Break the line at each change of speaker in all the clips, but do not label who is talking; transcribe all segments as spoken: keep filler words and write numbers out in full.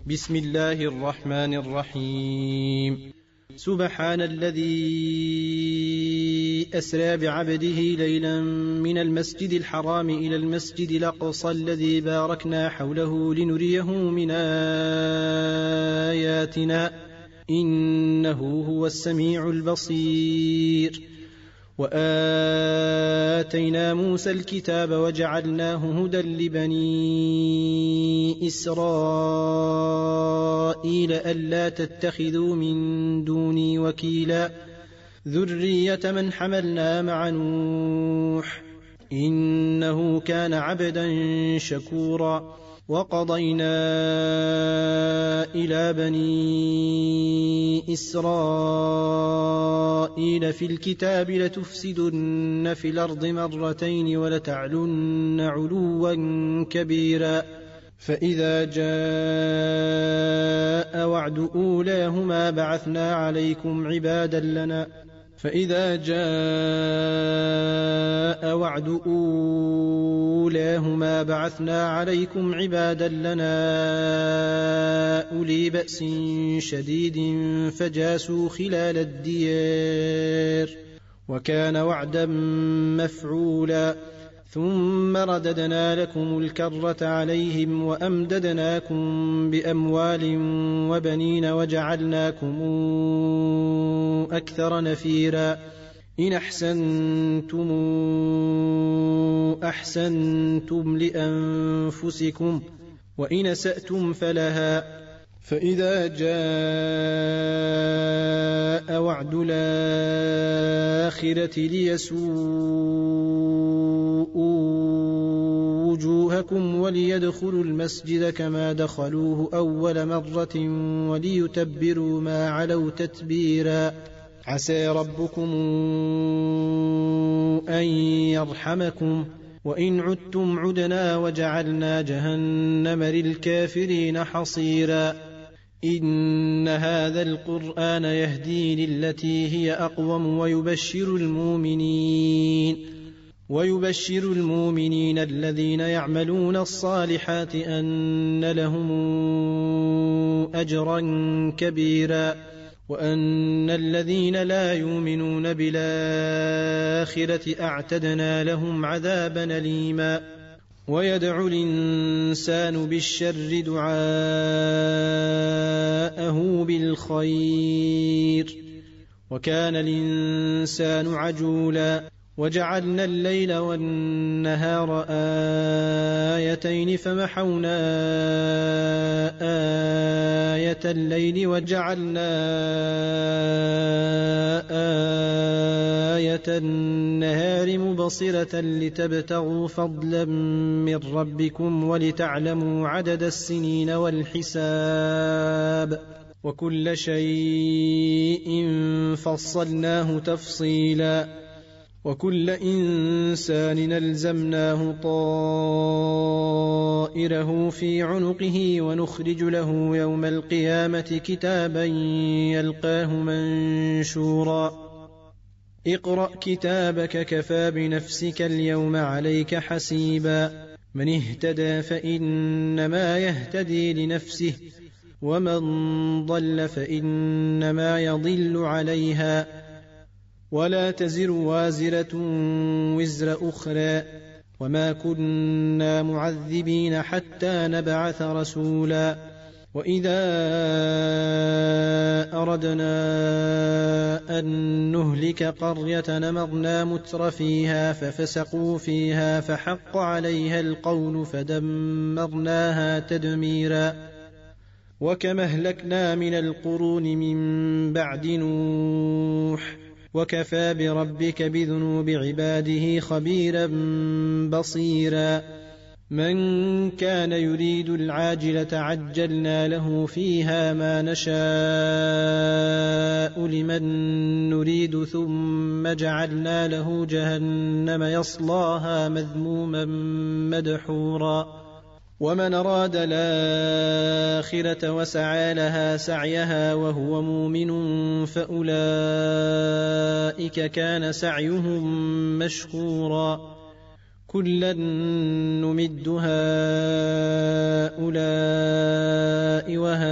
بسم الله الرحمن الرحيم. سبحان الذي أسرى بعبده ليلا من المسجد الحرام إلى المسجد الأقصى الذي باركنا حوله لنريه من آياتنا إنه هو السميع البصير. وآتينا موسى الكتاب وجعلناه هدى لبني إسرائيل ألا تتخذوا من دوني وكيلا ذرية من حملنا مع نوح إنه كان عبدا شكورا. وقضينا إلى بني إسرائيل في الكتاب لتفسدن في الأرض مرتين ولتعلن علوا كبيرا. فإذا جاء وعد أولاهما بعثنا عليكم عبادا لنا فإذا جاء وعد أولاهما بعثنا عليكم عبادا لنا أولي بأس شديد فجاسوا خلال الديار وكان وعدا مفعولا. ثم رددنا لكم الكرة عليهم وأمددناكم بأموال وبنين وجعلناكم أكثر نفيرا. إن أحسنتم أحسنتم لأنفسكم وإن أسأتم فلها. فإذا جاء وعد الآخرة ليسوءوا وجوهكم وليدخلوا المسجد كما دخلوه أول مرة وليتبروا ما علوا تتبيرا. عسى ربكم أن يرحمكم وإن عدتم عدنا وجعلنا جهنم للكافرين حصيرا. إن هذا القرآن يهدي للتي هي أقوم ويبشر المؤمنين ويبشر المؤمنين الذين يعملون الصالحات أن لهم أجرا كبيرا وأن الذين لا يؤمنون بالآخرة أعتدنا لهم عذابا أليما. ويدعو الإنسان بالشر دعاءه بالخير وكان الإنسان عجولا. وجعلنا الليل والنهار آيتين فمحونا آية الليل وجعلنا آية النهار مبصرة لتبتغوا فضلا من ربكم ولتعلموا عدد السنين والحساب وكل شيء فصلناه تفصيلا. وكل إنسان ألزمناه طائره في عنقه ونخرج له يوم القيامة كتابا يلقاه منشورا. اقرأ كتابك كفى بنفسك اليوم عليك حسيبا. من اهتدى فإنما يهتدي لنفسه ومن ضل فإنما يضل عليها ولا تزر وازرة وزر أخرى وما كنا معذبين حتى نبعث رسولا. وإذا أردنا أن نهلك قرية نمرنا متر فيها ففسقوا فيها فحق عليها القول فدمرناها تدميرا. وكما أهلكنا من القرون من بعد نوح وكفى بربك بذنوب عباده خبيرا بصيرا. من كان يريد العاجلة عجلنا له فيها ما نشاء لمن نريد ثم جعلنا له جهنم يصلاها مذموما مدحورا. ومن أراد الآخرة وسعى لها سعيها وهو مؤمن فأولئك كان سعيهم مشكورا. كلا نمد هؤلاء وهؤلاء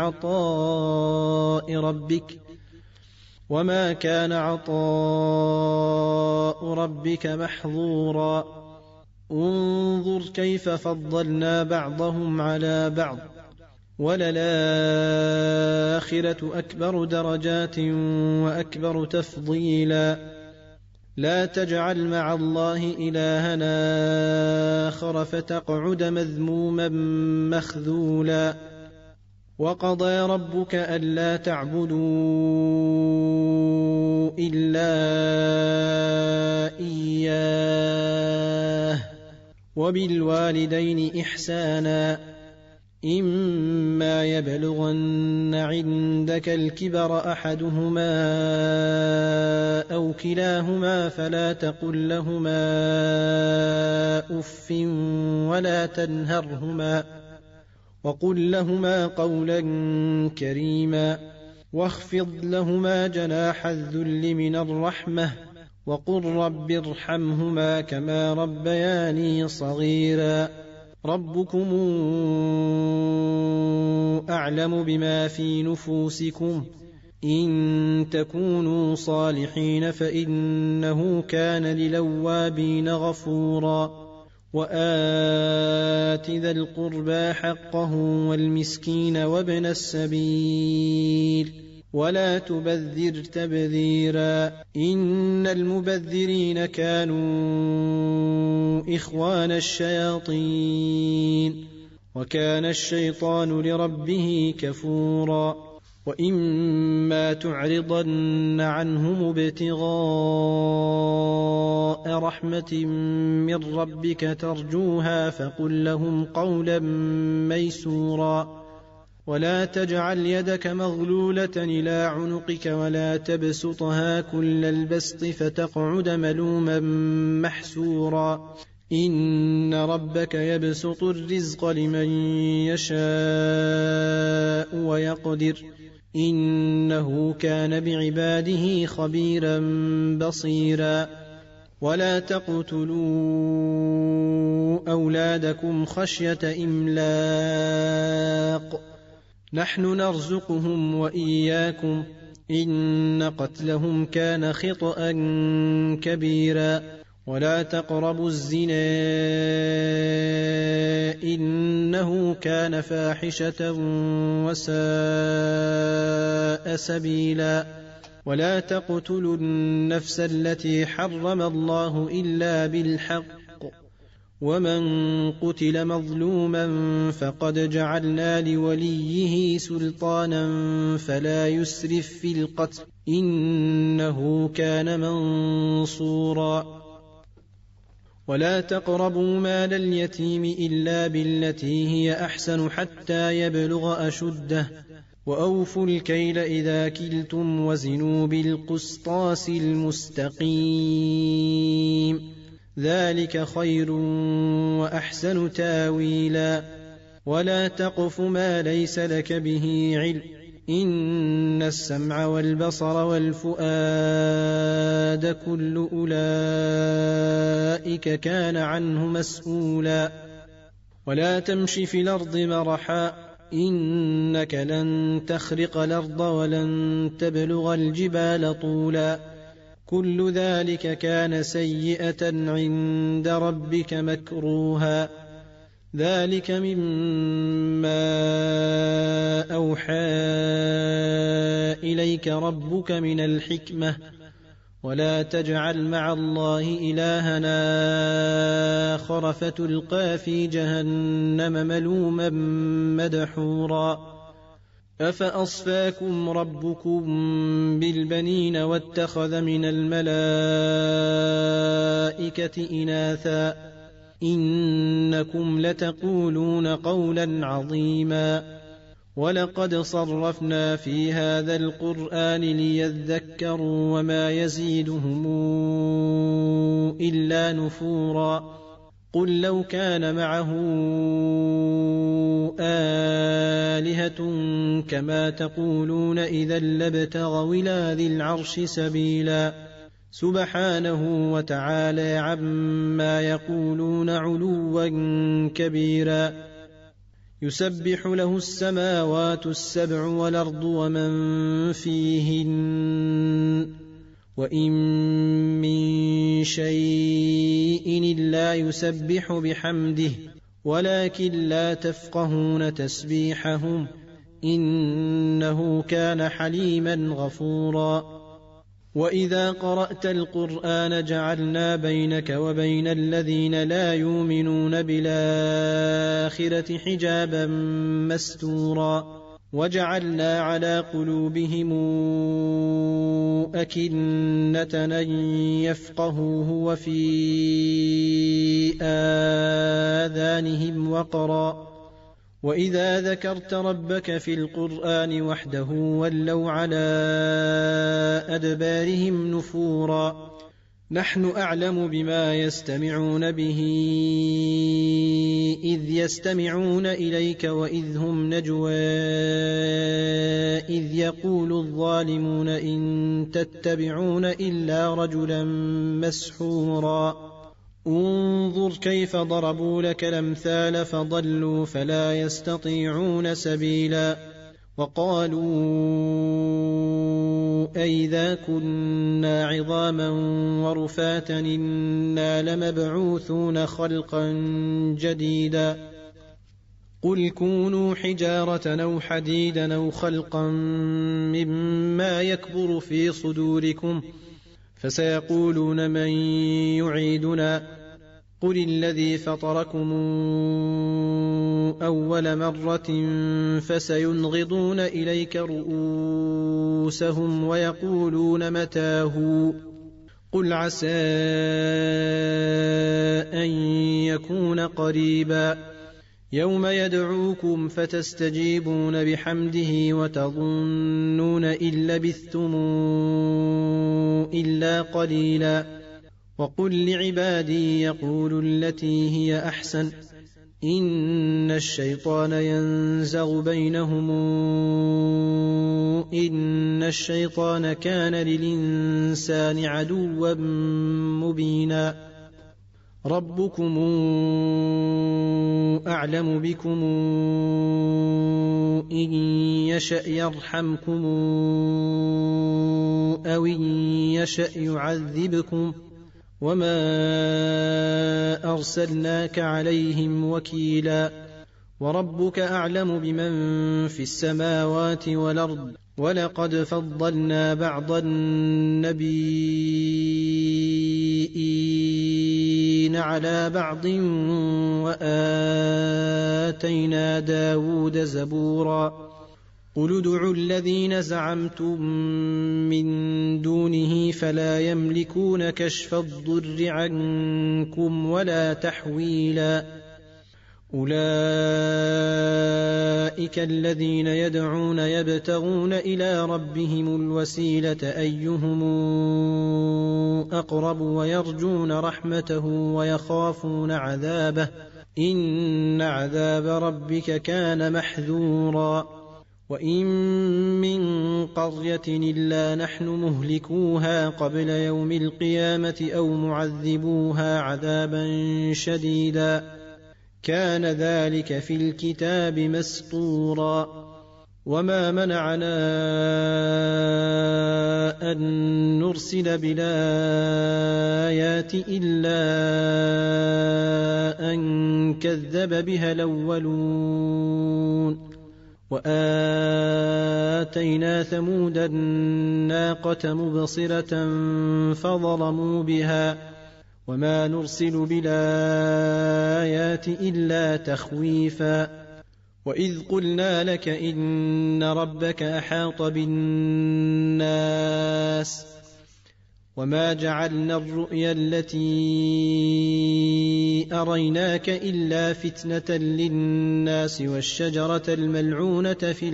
عطاء ربك وما كان عطاء ربك محظورا انظر كيف فضلنا بعضهم على بعض وللآخرة أكبر درجات وأكبر تفضيلا لا تجعل مع الله إلهنا آخر فتقعد مذموما مخذولا وقضى ربك ألا تعبدوا إلا إياه وبالوالدين إحسانا إما يبلغن عندك الكبر أحدهما أو كلاهما فلا تقل لهما أف ولا تنهرهما وقل لهما قولا كريما واخفض لهما جناح الذل من الرحمة وقل رب ارحمهما كما ربياني صغيرا ربكم أعلم بما في نفوسكم إن تكونوا صالحين فإنه كان للأوابين غفورا وآت ذا القربى حقه والمسكين وابن السبيل ولا تبذر تبذيرا إن المبذرين كانوا إخوان الشياطين وكان الشيطان لربه كفورا وإما تعرضن عنهم ابتغاء رحمة من ربك ترجوها فقل لهم قولا ميسورا ولا تجعل يدك مغلولة إلى عنقك ولا تبسطها كل البسط فتقعد ملوما محسورا إن ربك يبسط الرزق لمن يشاء ويقدر إنه كان بعباده خبيرا بصيرا ولا تقتلوا أولادكم خشية إملاق نحن نرزقهم وإياكم إن قتلهم كان خطأ كبيرا ولا تقربوا الزنا إنه كان فاحشة وساء سبيلا ولا تقتلوا النفس التي حرم الله إلا بالحق ومن قتل مظلوما فقد جعلنا لوليه سلطانا فلا يسرف في القتل إنه كان منصورا ولا تقربوا مال اليتيم إلا بالتي هي أحسن حتى يبلغ أشده وأوفوا الكيل إذا كلتم وزنوا بالقسطاس المستقيم ذلك خير وأحسن تاويلا ولا تقف ما ليس لك به علم إن السمع والبصر والفؤاد كل أولئك كان عنه مسؤولا ولا تمش في الأرض مرحا إنك لن تخرق الأرض ولن تبلغ الجبال طولا كل ذلك كان سيئة عند ربك مكروها ذلك مما أوحى إليك ربك من الحكمة ولا تجعل مع الله إلهنا آخر فتلقى في جهنم ملوما مدحورا أفأصفاكم ربكم بالبنين واتخذ من الملائكة إناثا إنكم لتقولون قولا عظيما ولقد صرفنا في هذا القرآن ليذكروا وما يزيدهم إلا نفورا قل لو كان معه آلهة كما تقولون إذا لابتغوا إلى ذي العرش سبيلا سبحانه وتعالى عما يقولون علوا كبيرا يسبح له السماوات السبع والأرض ومن فيهن وإن من شيء إلا يسبح بحمده ولكن لا تفقهون تسبيحهم إنه كان حليما غفورا. وإذا قرأت القرآن جعلنا بينك وبين الذين لا يؤمنون بالآخرة حجابا مستورا وجعلنا على قلوبهم أكنة أن يفقهوه وفي آذانهم وقرا وإذا ذكرت ربك في القرآن وحده ولوا على أدبارهم نفورا. نحن أعلم بما يستمعون به إذ يستمعون إليك وإذ هم نجوى إذ يقول الظالمون إن تتبعون إلا رجلا مسحورا. انظر كيف ضربوا لك الأمثال فضلوا فلا يستطيعون سبيلا. وقالوا أئذا كنا عظاما ورفاتا إنا لمبعوثون خلقا جديدا قل كونوا حجارة أو حديدا أو خلقا مما يكبر في صدوركم فسيقولون من يعيدنا قل الذي فطركم أول مرة فسينغضون إليك رؤوسهم ويقولون متاه قل عسى أن يكون قريبا يوم يدعوكم فتستجيبون بحمده وتظنون إن لبثتم إلا قليلا. وقل لعبادي يقولوا التي هي أحسن إن الشيطان ينزغ بينهم إن الشيطان كان للإنسان عدوا مبينا. ربكم أعلم بكم إن يشأ يرحمكم أو إن يشأ يعذبكم وما أرسلناك عليهم وكيلا. وربك أعلم بمن في السماوات والأرض ولقد فضلنا بعض النبيين على بعض وآتينا داود زبورا. قل ادعوا الذين زعمتم من دونه فلا يملكون كشف الضر عنكم ولا تحويلا. أولئك الذين يدعون يبتغون إلى ربهم الوسيلة أيهم أقرب ويرجون رحمته ويخافون عذابه إن عذاب ربك كان محذورا. وإن من قرية إلا نحن مهلكوها قبل يوم القيامة أو معذبوها عذابا شديدا كان ذلك في الكتاب مسطورا. وما منعنا أن نرسل بالآيات إلا أن كذب بها الأولون. وآتينا ثمود الناقة مبصرة فظلموا بها وما نرسل بالآيات إلا تخويفا. وإذ قلنا لك إن ربك أحاط بالناس وما جعلنا الرؤيا التي أريناك إلا فتنة للناس والشجرة الملعونة في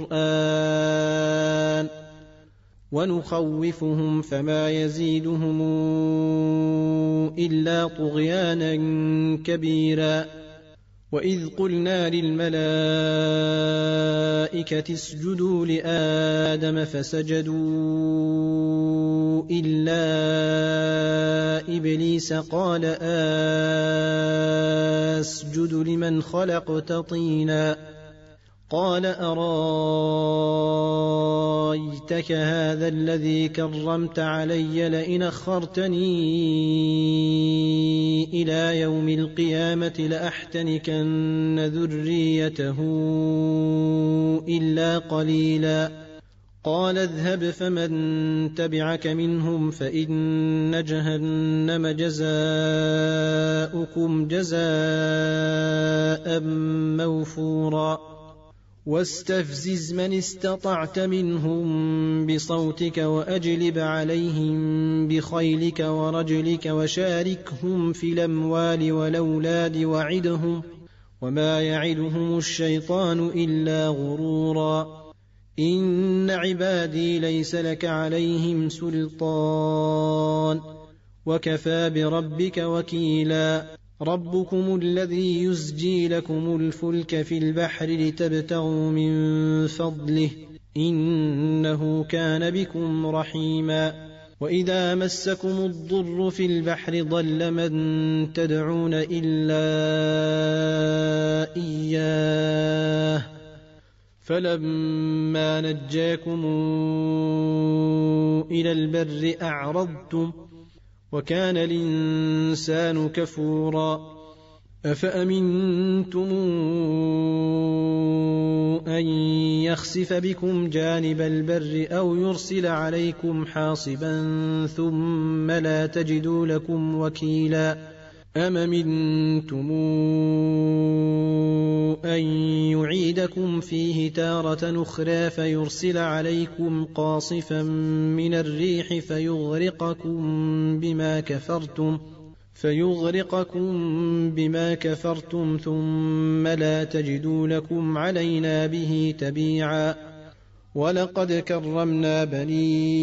القرآن ونخوفهم فما يزيدهم إلا طغيانا كبيرا. وإذ قلنا للملائكة اسجدوا لآدم فسجدوا إلا إبليس قال أسجد لمن خلقت طينا قال أرايتك هذا الذي كرمت علي لئن أخرتني إلى يوم القيامة لأحتنكن ذريته إلا قليلا قال اذهب فمن تبعك منهم فإن جهنم جزاؤكم جزاء موفورا واستفزز من استطعت منهم بصوتك وأجلب عليهم بخيلك ورجلك وشاركهم في الأموال والأولاد وعدهم وما يعدهم الشيطان إلا غرورا إن عبادي ليس لك عليهم سلطان وكفى بربك وكيلا ربكم الذي يزجي لكم الفلك في البحر لتبتغوا من فضله إنه كان بكم رحيما وإذا مسكم الضر في البحر ضل من تدعون إلا إياه فلما نجاكم إلى البر أعرضتم وكان الإنسان كفورا أفأمنتم أن يخسف بكم جانب البر أو يرسل عليكم حاصبا ثم لا تجدوا لكم وكيلا أم أمنتم أن يعيدكم فيه تارة أخرى فيرسل عليكم قاصفا من الريح فيغرقكم بما كفرتم فيغرقكم بما كفرتم ثم لا تجدوا لكم علينا به تبيعا ولقد كرمنا بني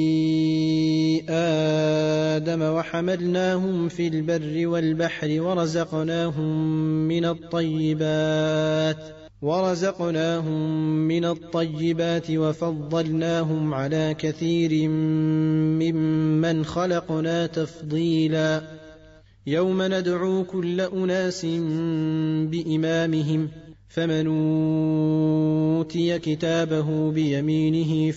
آدم وحملناهم في البر والبحر ورزقناهم من الطيبات ورزقناهم من الطيبات وفضلناهم على كثير ممن خلقنا تفضيلا يوم ندعو كل أناس بإمامهم فمن أوتي كتابه بيمينه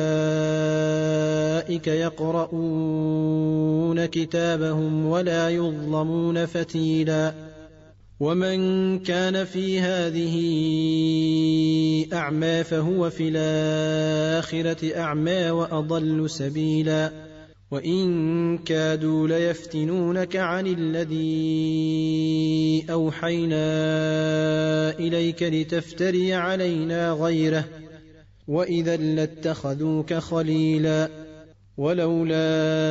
فأولئك يقرؤون كتابهم ولا يظلمون فتيلا ومن كان في هذه أعمى فهو في الآخرة أعمى وأضل سبيلا وإن كادوا ليفتنونك عن الذي أوحينا إليك لتفتري علينا غيره وإذا لاتخذوك خليلا ولولا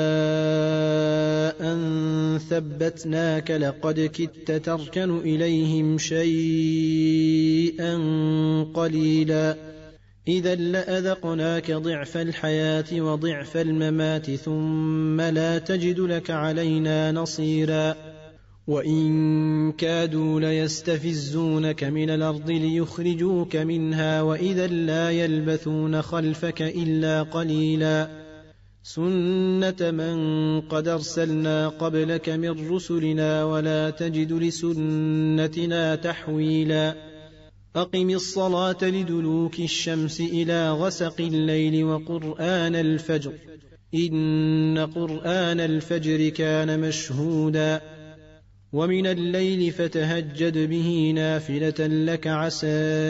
أن ثبتناك لقد كدت تركن إليهم شيئا قليلا إذا لأذقناك ضعف الحياة وضعف الممات ثم لا تجد لك علينا نصيرا وإن كادوا ليستفزونك من الأرض ليخرجوك منها وإذا لا يلبثون خلفك إلا قليلا سنة من قد أرسلنا قبلك من رسلنا ولا تجد لسنتنا تحويلا أقم الصلاة لدلوك الشمس إلى غسق الليل وقرآن الفجر إن قرآن الفجر كان مشهودا ومن الليل فتهجد به نافلة لك عسى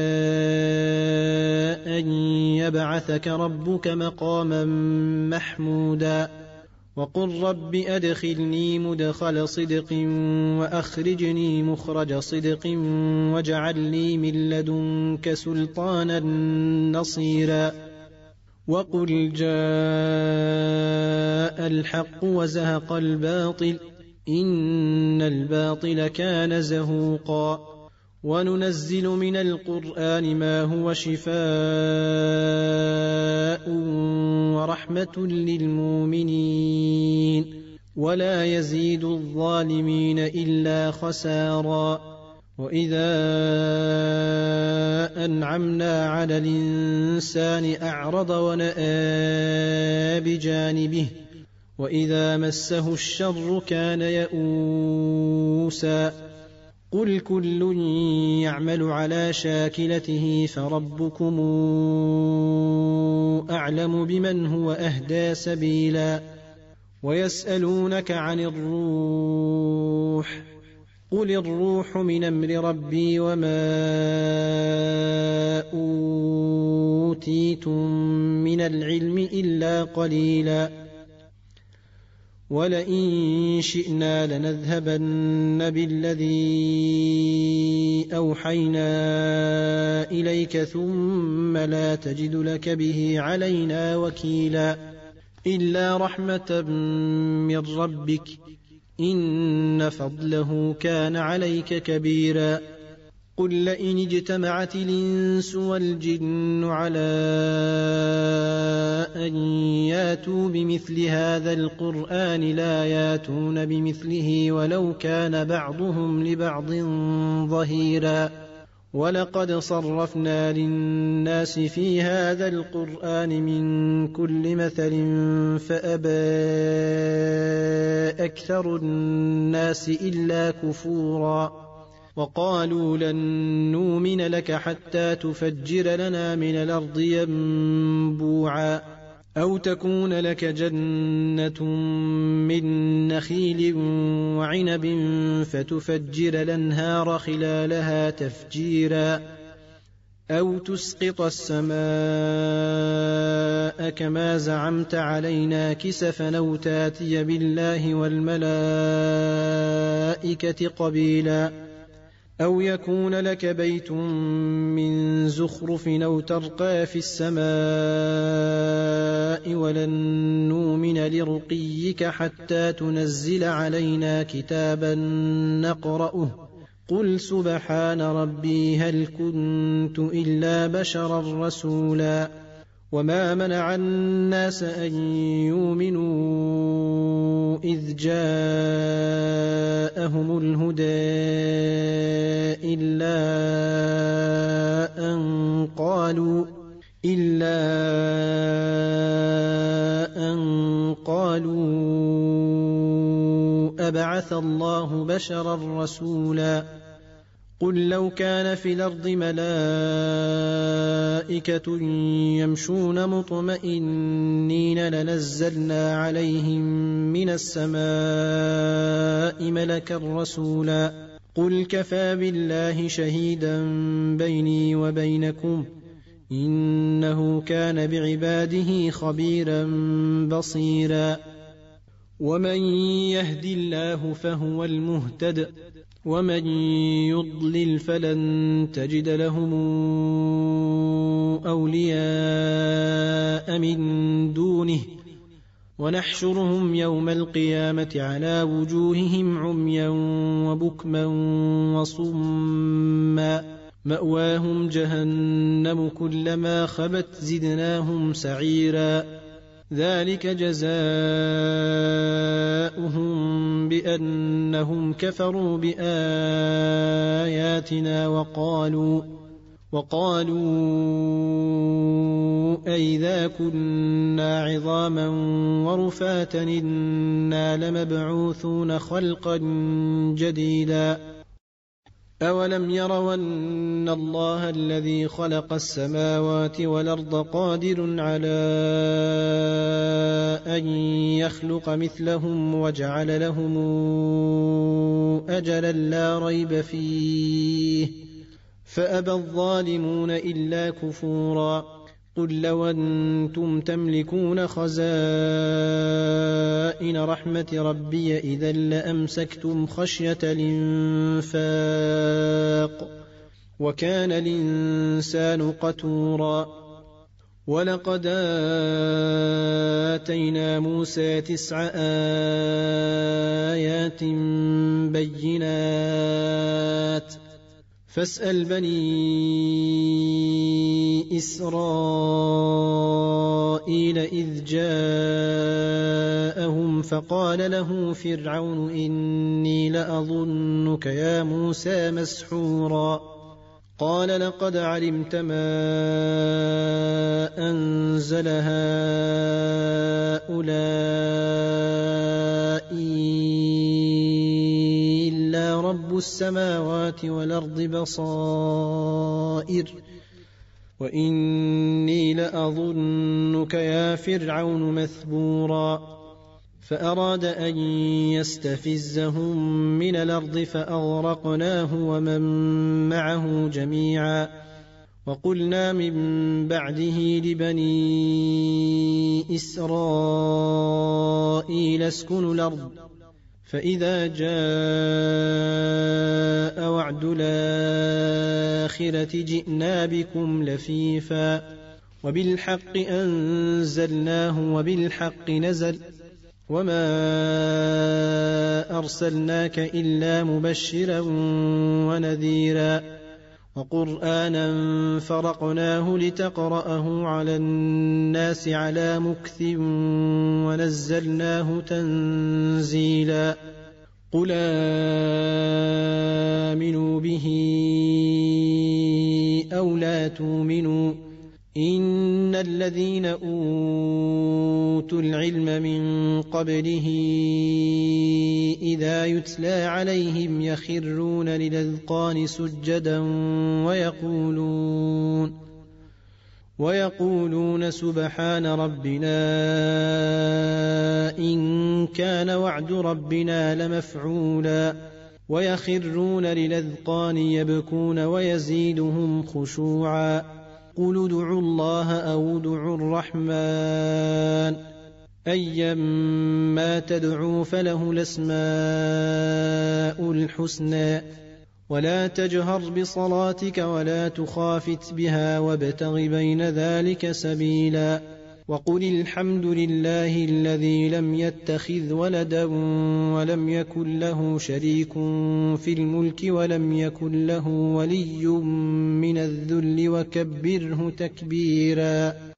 أن يبعثك ربك مقاما محمودا وقل رب أدخلني مدخل صدق وأخرجني مخرج صدق واجعل لي من لدنك سلطانا نصيرا وقل جاء الحق وزهق الباطل إن الباطل كان زهوقا وننزل من القرآن ما هو شفاء ورحمة للمؤمنين ولا يزيد الظالمين إلا خسارا وإذا أنعمنا على الإنسان الإنسان أعرض ونأى بجانبه وإذا مسه الشر كان يئوسا قل كل يعمل على شاكلته فربكم أعلم بمن هو أهدى سبيلا ويسألونك عن الروح قل الروح من أمر ربي وما أوتيتم من العلم إلا قليلا ولئن شئنا لنذهبن بالذي أوحينا إليك ثم لا تجد لك به علينا وكيلا إلا رحمة من ربك إن فضله كان عليك كبيرا قل لئن اجتمعت الإنس والجن على أن ياتوا بمثل هذا القرآن لا ياتون بمثله ولو كان بعضهم لبعض ظهيرا ولقد صرفنا للناس في هذا القرآن من كل مثل فأبى أكثر الناس إلا كفورا وقالوا لن نؤمن لك حتى تفجر لنا من الأرض ينبوعا أو تكون لك جنة من نخيل وعنب فتفجر الأنهار خلالها تفجيرا أو تسقط السماء كما زعمت علينا كسفا أو تاتي بالله والملائكة قبيلا أو يكون لك بيت من زخرف أو ترقى في السماء ولن نؤمن لرقيك حتى تنزل علينا كتابا نقرأه قل سبحان ربي هل كنت إلا بشرا رسولا وما منع الناس أن يؤمنوا إذ جاءهم الهدى إلا أن قالوا إلا أن قالوا أبعث الله بشرا رسولا قل لو كان في الأرض ملائكة يمشون مطمئنين لنزلنا عليهم من السماء ملكا رسولا قل كفى بالله شهيدا بيني وبينكم إنه كان بعباده خبيرا بصيرا ومن يهد الله فهو المهتد ومن يضلل فلن تجد لهم أولياء من دونه ونحشرهم يوم القيامة على وجوههم عميا وبكما وصما مأواهم جهنم كلما خبت زدناهم سعيرا ذلك جزاؤهم بأنهم كفروا بآياتنا وقالوا وقالوا أئذا كنا عظاما ورفاتا إنا لمبعوثون خلقا جديدا أولم يروا أن الله الذي خلق السماوات والأرض قادر على أن يخلق مثلهم وجعل لهم أجلا لا ريب فيه فأبى الظالمون إلا كفورا قل لو أنتم تملكون خزائن رحمة ربي إذا لأمسكتم خشية الإنفاق وكان الإنسان قتورا ولقد آتينا موسى تسع آيات بينات فاسأل بني إسرائيل إذ جاءهم فقال له فرعون إني لأظنك يا موسى مسحورا قال لقد علمت ما أنزل هؤلاء إلا رب السماوات والأرض بصائر وإني لأظنك يا فرعون مثبورا فأراد أن يستفزهم من الأرض فأغرقناه ومن معه جميعا وقلنا من بعده لبني إسرائيل اسكنوا الأرض فإذا جاء وعد الآخرة جئنا بكم لفيفا وبالحق أنزلناه وبالحق نزل وما أرسلناك إلا مبشرا ونذيرا وقرآنا فرقناه لتقرأه على الناس على مكث ونزلناه تنزيلا قل آمنوا به أو لا تؤمنوا إن الذين أوتوا العلم من قبله إذا يتلى عليهم يخرون للأذقان سجدا ويقولون ويقولون سبحان ربنا إن كان وعد ربنا لمفعولا ويخرون للأذقان يبكون ويزيدهم خشوعا قل ادعوا الله أو ادعوا الرحمن أيما تدعوا فله الأسماء الحسنى ولا تجهر بصلاتك ولا تخافت بها وابتغ بين ذلك سبيلا وقل الحمد لله الذي لم يتخذ ولدا ولم يكن له شريك في الملك ولم يكن له ولي من الذل وكبره تكبيرا.